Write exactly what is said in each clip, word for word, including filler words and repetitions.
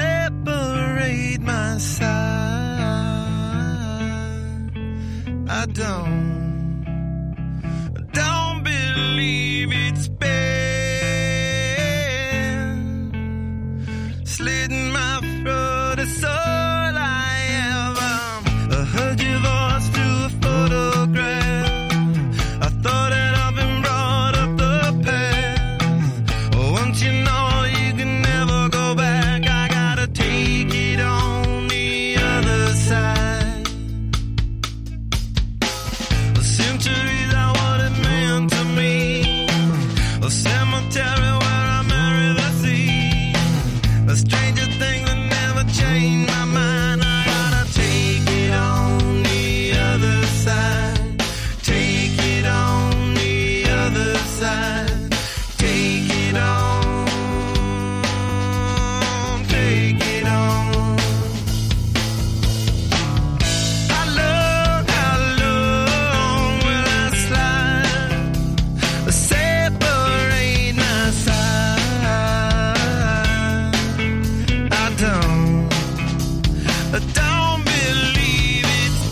separate my side. I don't, don't believe it's been slitting my throat. It's all I ever. I heard your voice through a photograph. I thought that I've been brought up the past. Once you know you can never go back, I gotta take it on the other side. The centuries are what it meant to me. A cemetery where I marry the sea. A stranger thing that never changed my mind. I gotta take it on the other side. Take it on the other side. Take it on. Take it on. How long, how long will I slide? Separate my side. I don't, I don't believe it's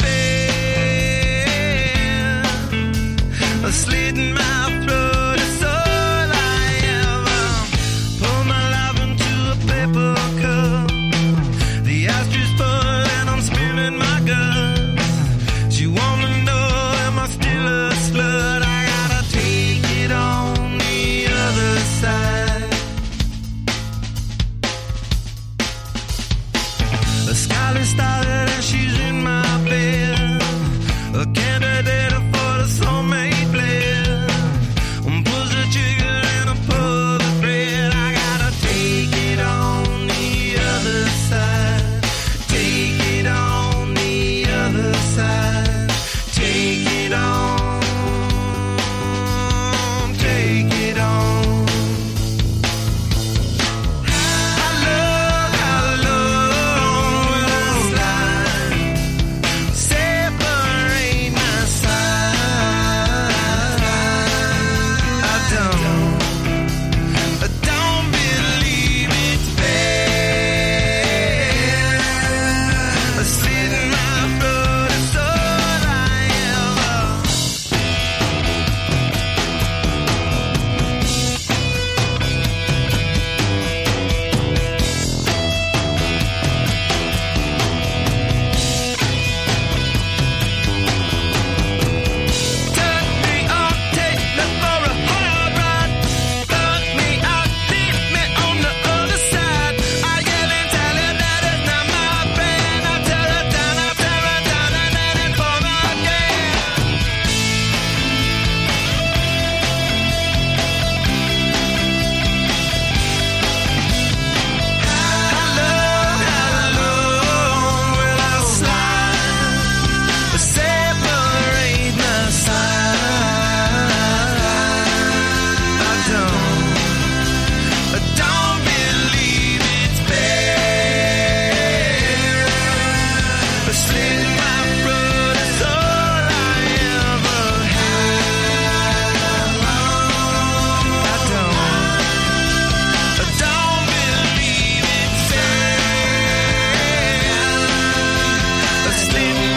been slitting my throat. It's all I ever. Pour my life into a paper cup. The ashtray full and I'm spilling my guts. She wanna know, am I still a slut? I gotta take it on the other side. The skyline started and she's in my bed. A candidate for the soulmate blend. Pulls the trigger and I pull the thread. I gotta take it on the other side. Take it on the other side. Take it on. Take it on. How long, how long will I slide? Separate my side. I don't, I don't believe it's been slitting my throat. It's all I ever. Turn me on, take me for a hard ride. Fuck me out, leave me on the other side. I yell and tell her that it's not my friend. I tear her down, I tear her down, and then it's for me again. How long, how long will I slide? Separate my side. I don't, I don't believe it's been slitting my throat. It's all I ever had. I don't, I don't believe it's been slitting